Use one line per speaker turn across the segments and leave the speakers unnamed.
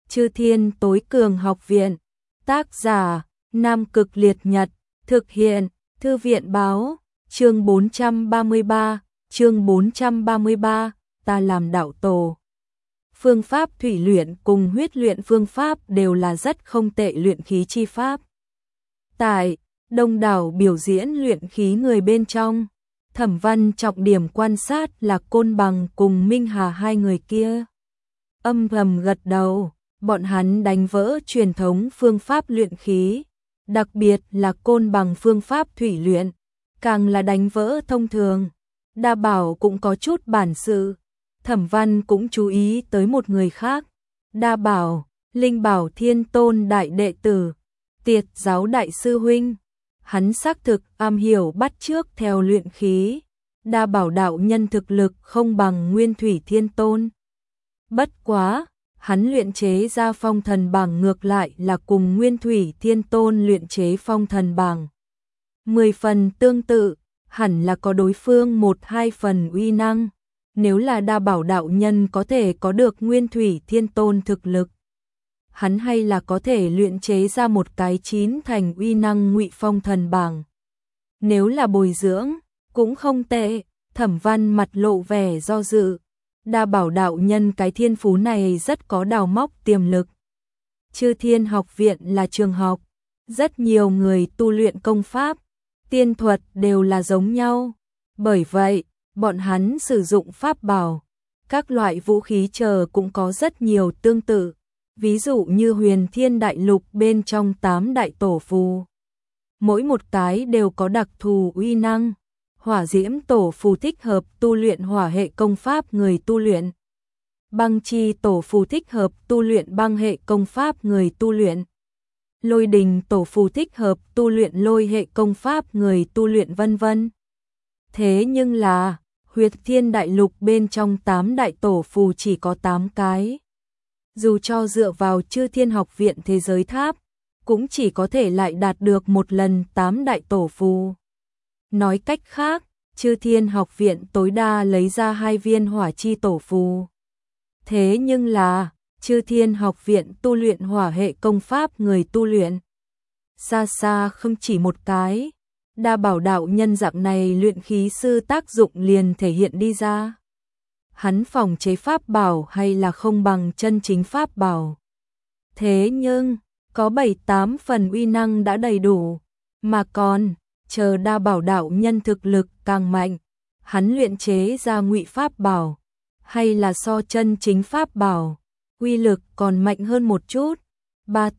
Chư Thiên Tối Cường Học Viện. Tác giả: Nam Cực Liệt Nhật. Thực hiện: Thư viện báo. Chương 433, ta làm đạo tổ. Phương pháp thủy luyện cùng huyết luyện phương pháp đều là rất không tệ luyện khí chi pháp. Tại đông đảo biểu diễn luyện khí người bên trong, Thẩm Văn trọng điểm quan sát là Côn Bằng cùng Minh Hà hai người kia. Âm thầm gật đầu, bọn hắn đánh vỡ truyền thống phương pháp luyện khí, đặc biệt là Côn Bằng phương pháp thủy luyện, càng là đánh vỡ thông thường. Đa Bảo cũng có chút bản sự. Thẩm Văn cũng chú ý tới một người khác. Đa Bảo, Linh Bảo Thiên Tôn đại đệ tử, Tiệt giáo đại sư huynh. Hắn xác thực am hiểu bắt chước theo luyện khí. Đa Bảo đạo nhân thực lực không bằng Nguyên Thủy Thiên Tôn. Bất quá, hắn luyện chế ra phong thần bảng ngược lại là cùng Nguyên Thủy Thiên Tôn luyện chế phong thần bảng 10 phần tương tự, hẳn là có đối phương 1-2 phần uy năng. Nếu là Đa Bảo đạo nhân có thể có được Nguyên Thủy Thiên Tôn thực lực, hắn hay là có thể luyện chế ra một cái 9 thành uy năng Ngụy Phong thần bảng. Nếu là bồi dưỡng, cũng không tệ. Thẩm Văn mặt lộ vẻ do dự. Đa Bảo đạo nhân cái thiên phú này rất có đào móc tiềm lực. Chư Thiên Học Viện là trường học, rất nhiều người tu luyện công pháp, tiên thuật đều là giống nhau. Bởi vậy, bọn hắn sử dụng pháp bảo, các loại vũ khí chờ cũng có rất nhiều tương tự. Ví dụ như Huyền Thiên Đại Lục bên trong 8 đại tổ phù, mỗi một cái đều có đặc thù uy năng. Hỏa Diễm tổ phù thích hợp tu luyện hỏa hệ công pháp người tu luyện. Băng Chi tổ phù thích hợp tu luyện băng hệ công pháp người tu luyện. Lôi Đình tổ phù thích hợp tu luyện lôi hệ công pháp người tu luyện vân vân. Thế nhưng là, Huyền Thiên Đại Lục bên trong 8 đại tổ phù chỉ có 8 cái. Dù cho dựa vào Chư Thiên Học Viện thế giới tháp, cũng chỉ có thể lại đạt được một lần 8 đại tổ phù. Nói cách khác, Chư Thiên Học Viện tối đa lấy ra 2 viên hỏa chi tổ phù. Thế nhưng là, Chư Thiên Học Viện tu luyện hỏa hệ công pháp người tu luyện xa xa không chỉ một cái. Đa Bảo đạo nhân dạng này luyện khí sư tác dụng liền thể hiện đi ra. Hắn phòng chế pháp bảo hay là không bằng chân chính pháp bảo. Thế nhưng, có 7-8 phần uy năng đã đầy đủ, mà còn chờ Đa Bảo đạo nhân thực lực càng mạnh, hắn luyện chế ra ngụy pháp bảo, hay là so chân chính pháp bảo, uy lực còn mạnh hơn một chút. Ba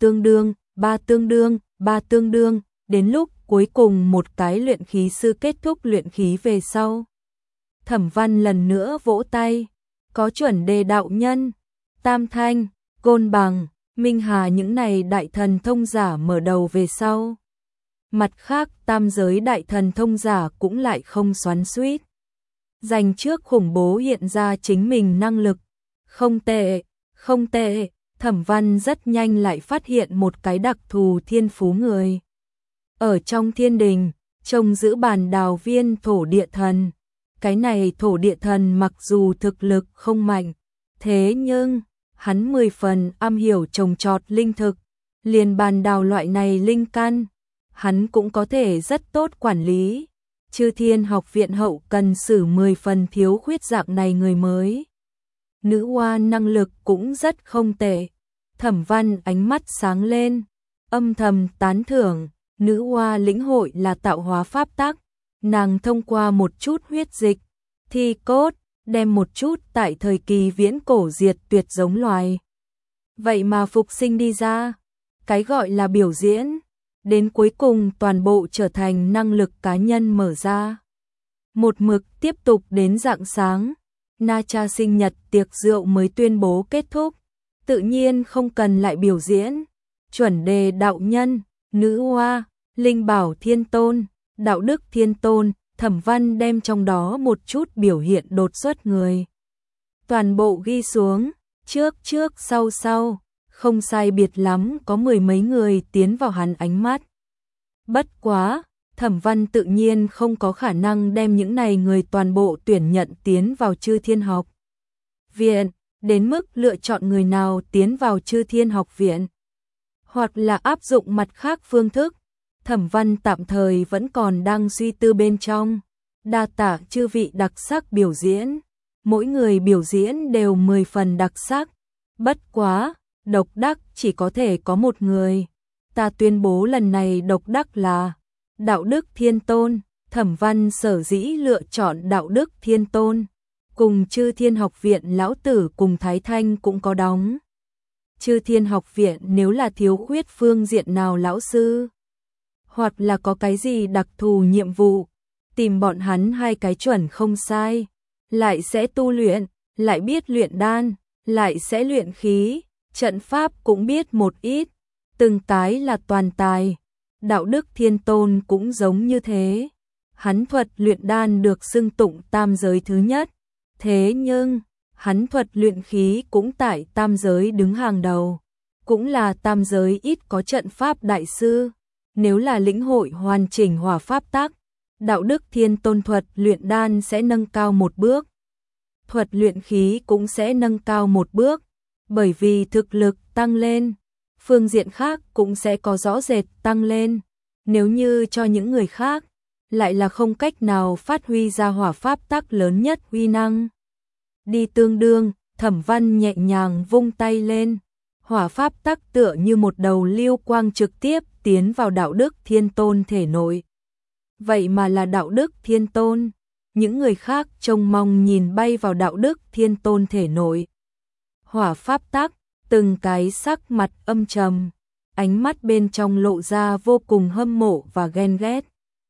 tương đương, đến lúc cuối cùng một cái luyện khí sư kết thúc luyện khí về sau. Thẩm Văn lần nữa vỗ tay, có Chuẩn Đề đạo nhân, Tam Thanh, Côn Bằng, Minh Hà những này đại thần thông giả mở đầu về sau. Mặt khác tam giới đại thần thông giả cũng lại không xoắn xuýt. Dành trước khủng bố hiện ra chính mình năng lực. Không tệ, Thẩm Văn rất nhanh lại phát hiện một cái đặc thù thiên phú người. Ở trong thiên đình, trông giữ bàn đào viên thổ địa thần. Cái này thổ địa thần mặc dù thực lực không mạnh, thế nhưng hắn 10 phần am hiểu trồng trọt linh thực, liền bàn đào loại này linh căn, hắn cũng có thể rất tốt quản lý. Chư Thiên Học Viện hậu cần xử 10 phần thiếu khuyết dạng này người mới. Nữ hoa năng lực cũng rất không tệ. Thẩm Văn ánh mắt sáng lên, âm thầm tán thưởng. Nữ hoa lĩnh hội là tạo hóa pháp tắc, nàng thông qua một chút huyết dịch, thi cốt, đem một chút tại thời kỳ viễn cổ diệt tuyệt giống loài. Vậy mà phục sinh đi ra, cái gọi là biểu diễn, đến cuối cùng toàn bộ trở thành năng lực cá nhân mở ra. Một mực tiếp tục đến rạng sáng, Na Cha sinh nhật tiệc rượu mới tuyên bố kết thúc, tự nhiên không cần lại biểu diễn. Chuẩn Đề đạo nhân, Nữ hoa, Linh Bảo Thiên Tôn, Đạo Đức Thiên Tôn, Thẩm Văn đem trong đó một chút biểu hiện đột xuất người toàn bộ ghi xuống, trước sau, không sai biệt lắm có 10 mấy người tiến vào hắn ánh mắt. Bất quá, Thẩm Văn tự nhiên không có khả năng đem những này người toàn bộ tuyển nhận tiến vào Chư Thiên Học Viện, đến mức lựa chọn người nào tiến vào Chư Thiên Học Viện, hoặc là áp dụng mặt khác phương thức. Thẩm Văn tạm thời vẫn còn đang suy tư bên trong. Đa tạ chư vị đặc sắc biểu diễn, mỗi người biểu diễn đều 10 phần đặc sắc. Bất quá, độc đắc chỉ có thể có một người. Ta tuyên bố lần này độc đắc là Đạo Đức Thiên Tôn. Thẩm Văn sở dĩ lựa chọn Đạo Đức Thiên Tôn, cùng Chư Thiên Học Viện lão tử cùng Thái Thanh cũng có đóng. Chư Thiên Học Viện nếu là thiếu khuyết phương diện nào lão sư, hoặc là có cái gì đặc thù nhiệm vụ, tìm bọn hắn hai cái chuẩn không sai, lại sẽ tu luyện, lại biết luyện đan, lại sẽ luyện khí, trận pháp cũng biết một ít, từng cái là toàn tài. Đạo Đức Thiên Tôn cũng giống như thế. Hắn thuật luyện đan được xưng tụng tam giới thứ nhất, thế nhưng hắn thuật luyện khí cũng tại tam giới đứng hàng đầu, cũng là tam giới ít có trận pháp đại sư. Nếu là lĩnh hội hoàn chỉnh hỏa pháp tắc, Đạo Đức Thiên Tôn thuật luyện đan sẽ nâng cao một bước, thuật luyện khí cũng sẽ nâng cao một bước, bởi vì thực lực tăng lên, phương diện khác cũng sẽ có rõ rệt tăng lên. Nếu như cho những người khác, lại là không cách nào phát huy ra hỏa pháp tắc lớn nhất uy năng. Đi tương đương, Thẩm Văn nhẹ nhàng vung tay lên, hỏa pháp tắc tựa như một đầu lưu quang trực tiếp tiến vào Đạo Đức Thiên Tôn thể nội. Vậy mà là Đạo Đức Thiên Tôn, những người khác trông mong nhìn bay vào Đạo Đức Thiên Tôn thể nội. Hỏa pháp tắc, từng cái sắc mặt âm trầm, ánh mắt bên trong lộ ra vô cùng hâm mộ và ghen ghét.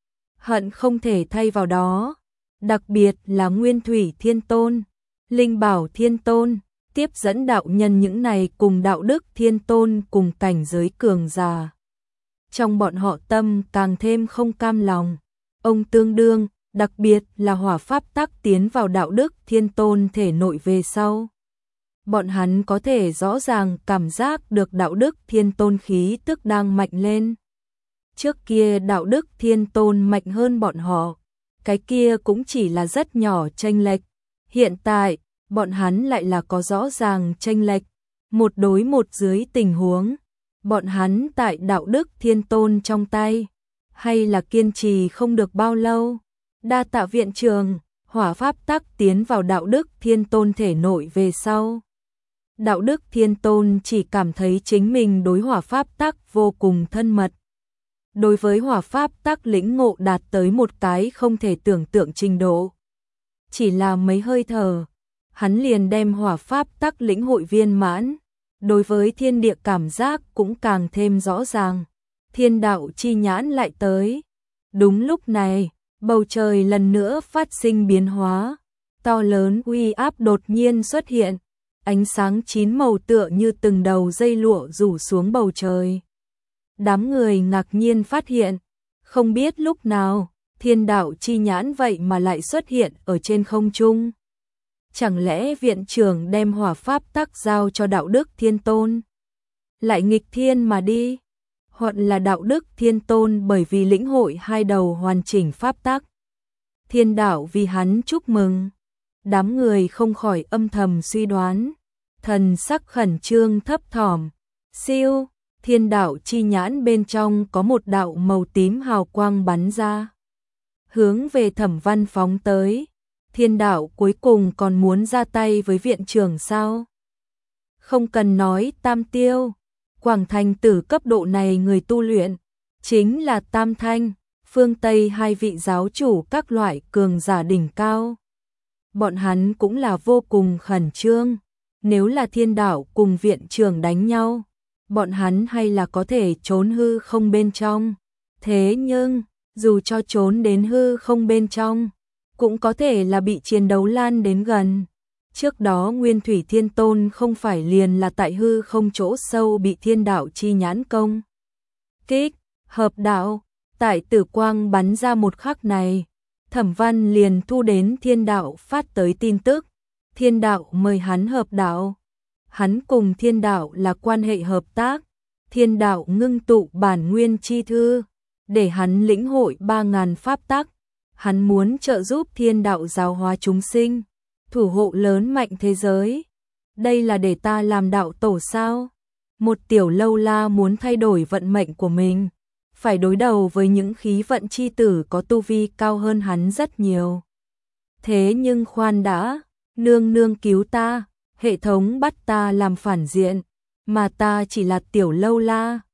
Hận không thể thay vào đó, đặc biệt là Nguyên Thủy Thiên Tôn, Linh Bảo Thiên Tôn, tiếp dẫn đạo nhân những này cùng Đạo Đức Thiên Tôn cùng cảnh giới cường giả. Trong bọn họ tâm càng thêm không cam lòng, ông tương đương, đặc biệt là hỏa pháp tắc tiến vào Đạo Đức Thiên Tôn thể nội về sau. Bọn hắn có thể rõ ràng cảm giác được Đạo Đức Thiên Tôn khí tức đang mạnh lên. Trước kia Đạo Đức Thiên Tôn mạnh hơn bọn họ, cái kia cũng chỉ là rất nhỏ chênh lệch. Hiện tại, bọn hắn lại là có rõ ràng chênh lệch, một đối một dưới tình huống. Bọn hắn tại Đạo Đức Thiên Tôn trong tay, hay là kiên trì không được bao lâu. Đa tạ viện trường, hỏa pháp tắc tiến vào Đạo Đức Thiên Tôn thể nội về sau. Đạo Đức Thiên Tôn chỉ cảm thấy chính mình đối hỏa pháp tắc vô cùng thân mật. Đối với hỏa pháp tắc lĩnh ngộ đạt tới một cái không thể tưởng tượng trình độ. Chỉ là mấy hơi thở, hắn liền đem hỏa pháp tắc lĩnh hội viên mãn. Đối với thiên địa cảm giác cũng càng thêm rõ ràng. Thiên đạo chi nhãn lại tới. Đúng lúc này, bầu trời lần nữa phát sinh biến hóa. To lớn uy áp đột nhiên xuất hiện. Ánh sáng 9 màu tựa như từng đầu dây lụa rủ xuống bầu trời. Đám người ngạc nhiên phát hiện, không biết lúc nào, thiên đạo chi nhãn vậy mà lại xuất hiện ở trên không trung. Chẳng lẽ viện trưởng đem hỏa pháp tắc giao cho Đạo Đức Thiên Tôn, lại nghịch thiên mà đi? Hoặc là Đạo Đức Thiên Tôn bởi vì lĩnh hội hai đầu hoàn chỉnh pháp tắc, thiên đạo vì hắn chúc mừng. Đám người không khỏi âm thầm suy đoán, thần sắc khẩn trương thấp thỏm. Siêu, thiên đạo chi nhãn bên trong có một đạo màu tím hào quang bắn ra, hướng về Thẩm Văn phóng tới. Thiên đạo cuối cùng còn muốn ra tay với viện trưởng sao? Không cần nói tam tiêu, Quảng Thành Tử cấp độ này người tu luyện, chính là Tam Thanh, phương Tây hai vị giáo chủ các loại cường giả đỉnh cao. Bọn hắn cũng là vô cùng khẩn trương, nếu là thiên đạo cùng viện trưởng đánh nhau, bọn hắn hay là có thể trốn hư không bên trong. Thế nhưng, dù cho trốn đến hư không bên trong, cũng có thể là bị chiến đấu lan đến gần. Trước đó Nguyên Thủy Thiên Tôn không phải liền là tại hư không chỗ sâu bị thiên đạo chi nhãn công kích, hợp đạo. Tại tử quang bắn ra một khắc này, Thẩm Văn liền thu đến thiên đạo phát tới tin tức. Thiên đạo mời hắn hợp đạo. Hắn cùng thiên đạo là quan hệ hợp tác. Thiên đạo ngưng tụ bản nguyên chi thư, để hắn lĩnh hội 3000 pháp tắc. Hắn muốn trợ giúp thiên đạo giáo hóa chúng sinh, thủ hộ lớn mạnh thế giới. đây là để ta làm đạo tổ sao? Một tiểu lâu la muốn thay đổi vận mệnh của mình, phải đối đầu với những khí vận chi tử có tu vi cao hơn hắn rất nhiều. Thế nhưng khoan đã, nương nương cứu ta, hệ thống bắt ta làm phản diện, mà ta chỉ là tiểu lâu la.